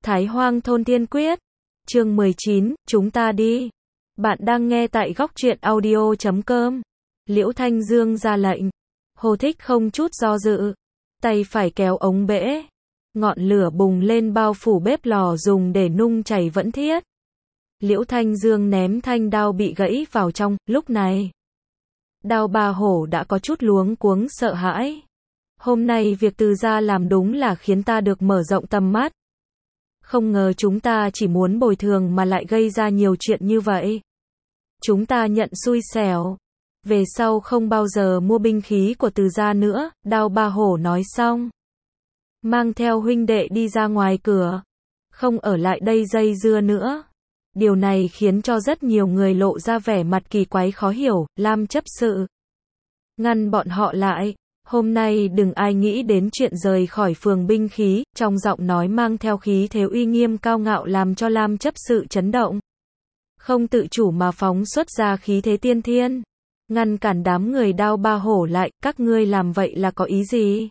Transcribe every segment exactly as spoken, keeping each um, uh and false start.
Thái Hoang thôn Tiên Quyết. Chương mười chín, chúng ta đi. Bạn đang nghe tại góc truyện audio chấm com. Liễu Thanh Dương ra lệnh. Hồ Thích không chút do dự. Tay phải kéo ống bể. Ngọn lửa bùng lên bao phủ bếp lò dùng để nung chảy vẫn thiết. Liễu Thanh Dương ném thanh đao bị gãy vào trong, lúc này. Đao Ba Hổ đã có chút luống cuống sợ hãi. Hôm nay việc Từ gia làm đúng là khiến ta được mở rộng tầm mắt. Không ngờ chúng ta chỉ muốn bồi thường mà lại gây ra nhiều chuyện như vậy. Chúng ta nhận xui xẻo. Về sau không bao giờ mua binh khí của Từ gia nữa, Đao Ba Hổ nói xong. Mang theo huynh đệ đi ra ngoài cửa. Không ở lại đây dây dưa nữa. Điều này khiến cho rất nhiều người lộ ra vẻ mặt kỳ quái khó hiểu, Lam chấp sự. Ngăn bọn họ lại. Hôm nay đừng ai nghĩ đến chuyện rời khỏi phường binh khí, trong giọng nói mang theo khí thế uy nghiêm cao ngạo làm cho Lam chấp sự chấn động. Không tự chủ mà phóng xuất ra khí thế tiên thiên. Ngăn cản đám người Đao Ba Hổ lại, các ngươi làm vậy là có ý gì?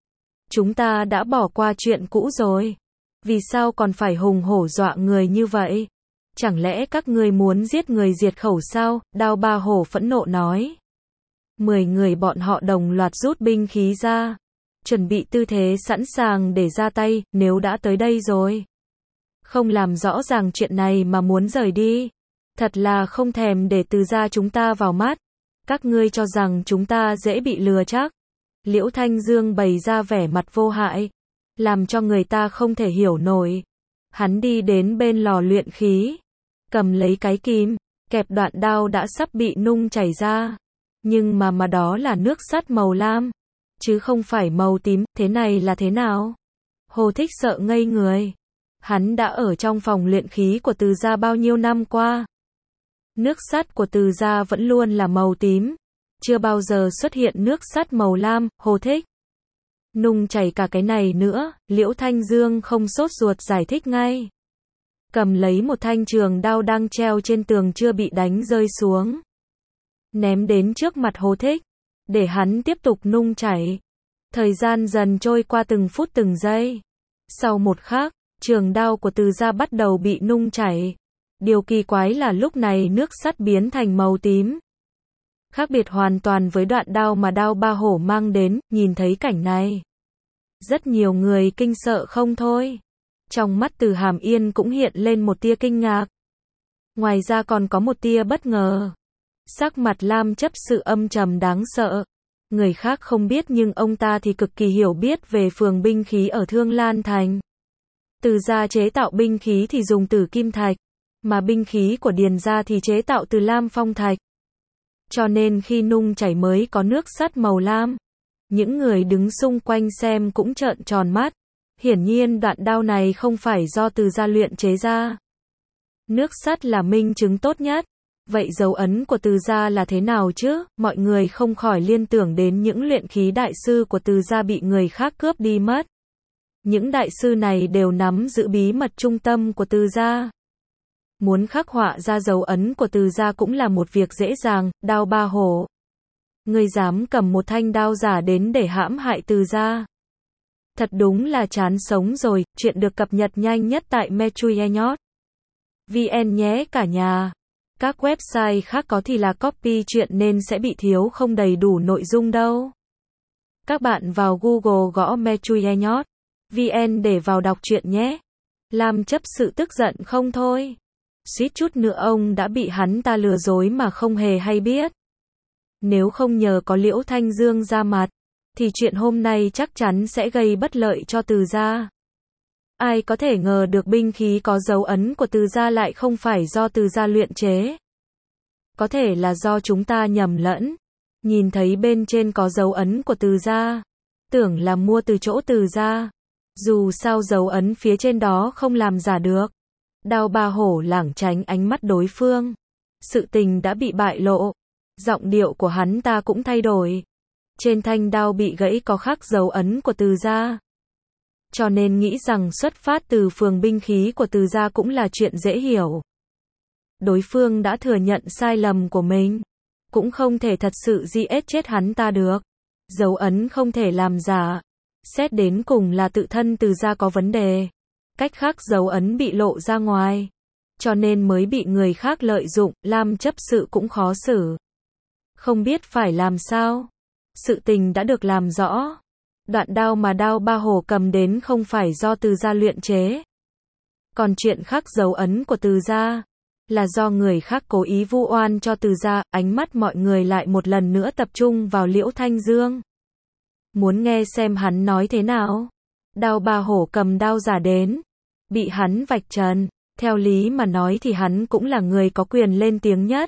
Chúng ta đã bỏ qua chuyện cũ rồi. Vì sao còn phải hùng hổ dọa người như vậy? Chẳng lẽ các ngươi muốn giết người diệt khẩu sao? Đao Ba Hổ phẫn nộ nói. Mười người bọn họ đồng loạt rút binh khí ra. Chuẩn bị tư thế sẵn sàng để ra tay, nếu đã tới đây rồi. Không làm rõ ràng chuyện này mà muốn rời đi. Thật là không thèm để Từ gia chúng ta vào mắt. Các ngươi cho rằng chúng ta dễ bị lừa chắc. Liễu Thanh Dương bày ra vẻ mặt vô hại. Làm cho người ta không thể hiểu nổi. Hắn đi đến bên lò luyện khí. Cầm lấy cái kim, kẹp đoạn đao đã sắp bị nung chảy ra. Nhưng mà mà đó là nước sắt màu lam, chứ không phải màu tím, thế này là thế nào? Hồ Thích sợ ngây người. Hắn đã ở trong phòng luyện khí của Từ gia bao nhiêu năm qua. Nước sắt của Từ gia vẫn luôn là màu tím. Chưa bao giờ xuất hiện nước sắt màu lam, Hồ Thích. Nung chảy cả cái này nữa, Liễu Thanh Dương không sốt ruột giải thích ngay. Cầm lấy một thanh trường đao đang treo trên tường chưa bị đánh rơi xuống. Ném đến trước mặt Hồ Thích, để hắn tiếp tục nung chảy. Thời gian dần trôi qua từng phút từng giây. Sau một khắc, trường đao của Từ gia bắt đầu bị nung chảy. Điều kỳ quái là lúc này nước sắt biến thành màu tím. Khác biệt hoàn toàn với đoạn đao mà Đao Ba Hổ mang đến, nhìn thấy cảnh này. Rất nhiều người kinh sợ không thôi. Trong mắt Từ Hàm Yên cũng hiện lên một tia kinh ngạc. Ngoài ra còn có một tia bất ngờ. Sắc mặt Lam chấp sự âm trầm đáng sợ. Người khác không biết nhưng ông ta thì cực kỳ hiểu biết về phường binh khí ở Thương Lan Thành. Từ gia chế tạo binh khí thì dùng tử kim thạch, mà binh khí của Điền gia thì chế tạo từ lam phong thạch. Cho nên khi nung chảy mới có nước sắt màu lam. Những người đứng xung quanh xem cũng trợn tròn mắt. Hiển nhiên đoạn đao này không phải do Từ gia luyện chế ra. Nước sắt là minh chứng tốt nhất. Vậy dấu ấn của Từ gia là thế nào chứ? Mọi người không khỏi liên tưởng đến những luyện khí đại sư của Từ gia bị người khác cướp đi mất. Những đại sư này đều nắm giữ bí mật trung tâm của Từ gia. Muốn khắc họa ra dấu ấn của Từ gia cũng là một việc dễ dàng. Đao Ba Hổ, ngươi dám cầm một thanh đao giả đến để hãm hại Từ gia. Thật đúng là chán sống rồi. Chuyện được cập nhật nhanh nhất tại Metruyenot vn nhé cả nhà. Các website khác có thì là copy chuyện nên sẽ bị thiếu không đầy đủ nội dung đâu. Các bạn vào Google gõ Metruyenot vn để vào đọc truyện nhé. Lam chấp sự tức giận không thôi. Suýt chút nữa ông đã bị hắn ta lừa dối mà không hề hay biết. Nếu không nhờ có Liễu Thanh Dương ra mặt, thì chuyện hôm nay chắc chắn sẽ gây bất lợi cho Từ gia. Ai có thể ngờ được binh khí có dấu ấn của Từ gia lại không phải do Từ gia luyện chế. Có thể là do chúng ta nhầm lẫn. Nhìn thấy bên trên có dấu ấn của Từ gia, tưởng là mua từ chỗ Từ gia. Dù sao dấu ấn phía trên đó không làm giả được. Đao Ba Hổ lảng tránh ánh mắt đối phương. Sự tình đã bị bại lộ. Giọng điệu của hắn ta cũng thay đổi. Trên thanh đao bị gãy có khắc dấu ấn của Từ gia. Cho nên nghĩ rằng xuất phát từ phường binh khí của Từ gia cũng là chuyện dễ hiểu. Đối phương đã thừa nhận sai lầm của mình. Cũng không thể thật sự giết chết hắn ta được. Dấu ấn không thể làm giả. Xét đến cùng là tự thân Từ gia có vấn đề. cách khắc dấu ấn bị lộ ra ngoài, cho nên mới bị người khác lợi dụng, Lam chấp sự cũng khó xử. Không biết phải làm sao. Sự tình đã được làm rõ. Đoạn đao mà Đao Ba Hổ cầm đến không phải do Từ gia luyện chế. Còn chuyện khắc dấu ấn của Từ gia là do người khác cố ý vu oan cho Từ gia. Ánh mắt mọi người lại một lần nữa tập trung vào Liễu Thanh Dương. Muốn nghe xem hắn nói thế nào. Đao Ba Hổ cầm đao giả đến, bị hắn vạch trần. Theo lý mà nói thì hắn cũng là người có quyền lên tiếng nhất.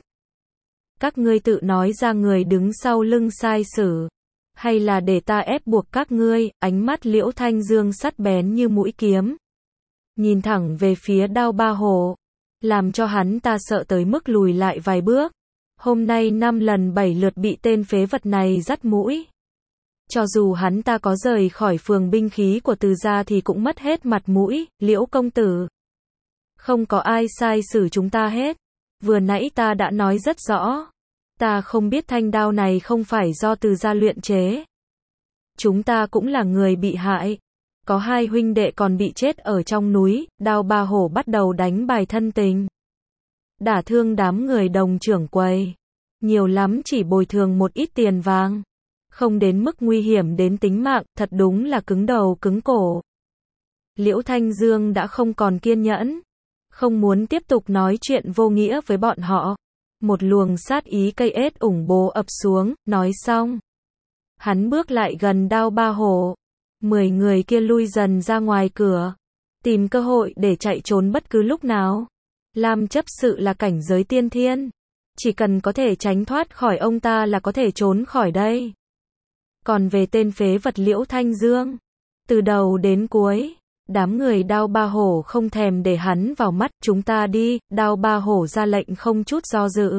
Các ngươi tự nói ra người đứng sau lưng sai sử, hay là để ta ép buộc các ngươi? Ánh mắt Liễu Thanh Dương sắc bén như mũi kiếm, nhìn thẳng về phía Đao Ba Hổ, làm cho hắn ta sợ tới mức lùi lại vài bước. Hôm nay năm lần bảy lượt bị tên phế vật này dắt mũi. Cho dù hắn ta có rời khỏi phường binh khí của Từ gia thì cũng mất hết mặt mũi. Liễu công tử, không có ai sai xử chúng ta hết. Vừa nãy ta đã nói rất rõ. Ta không biết thanh đao này không phải do Từ gia luyện chế. Chúng ta cũng là người bị hại. Có hai huynh đệ còn bị chết ở trong núi. Đao Ba Hổ bắt đầu đánh bài thân tình, đả thương đám người đồng trưởng quầy. Nhiều lắm chỉ bồi thường một ít tiền vàng, không đến mức nguy hiểm đến tính mạng. Thật đúng là cứng đầu cứng cổ. Liễu Thanh Dương đã không còn kiên nhẫn, không muốn tiếp tục nói chuyện vô nghĩa với bọn họ. Một luồng sát ý cây ết ủng bố ập xuống. Nói xong, hắn bước lại gần Đao Ba Hổ. Mười người kia lui dần ra ngoài cửa, tìm cơ hội để chạy trốn bất cứ lúc nào. Lam chấp sự là cảnh giới tiên thiên, chỉ cần có thể tránh thoát khỏi ông ta là có thể trốn khỏi đây. Còn về tên phế vật Liễu Thanh Dương, từ đầu đến cuối, đám người Đao Ba Hổ không thèm để hắn vào mắt. Chúng ta đi. Đao Ba Hổ ra lệnh không chút do dự,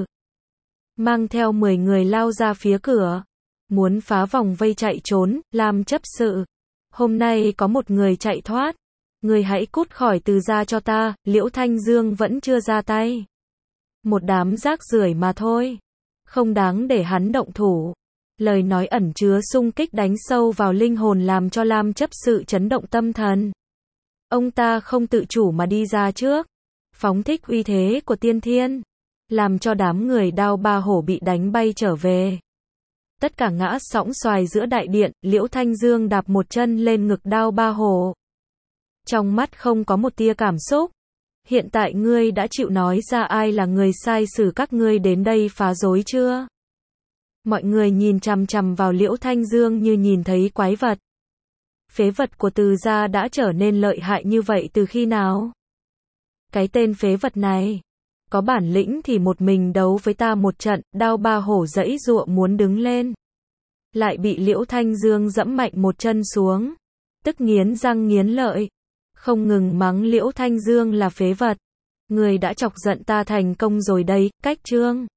mang theo mười người lao ra phía cửa, muốn phá vòng vây chạy trốn. Lam chấp sự, hôm nay có một người chạy thoát, người hãy cút khỏi Từ gia cho ta. Liễu Thanh Dương vẫn chưa ra tay. Một đám rác rưởi mà thôi, không đáng để hắn động thủ. Lời nói ẩn chứa xung kích đánh sâu vào linh hồn làm cho Lam chấp sự chấn động tâm thần. Ông ta không tự chủ mà đi ra trước, phóng thích uy thế của tiên thiên, làm cho đám người Đao Ba Hổ bị đánh bay trở về. Tất cả ngã sõng xoài giữa đại điện. Liễu Thanh Dương đạp một chân lên ngực Đao Ba Hổ, trong mắt không có một tia cảm xúc. Hiện tại ngươi đã chịu nói ra ai là người sai xử các ngươi đến đây phá rối chưa? Mọi người nhìn chằm chằm vào Liễu Thanh Dương như nhìn thấy quái vật. Phế vật của Từ gia đã trở nên lợi hại như vậy từ khi nào? Cái tên phế vật này, có bản lĩnh thì một mình đấu với ta một trận. Đao Ba Hổ giãy giụa muốn đứng lên, lại bị Liễu Thanh Dương dẫm mạnh một chân xuống, tức nghiến răng nghiến lợi, không ngừng mắng Liễu Thanh Dương là phế vật. Người đã chọc giận ta thành công rồi đấy. Cách chương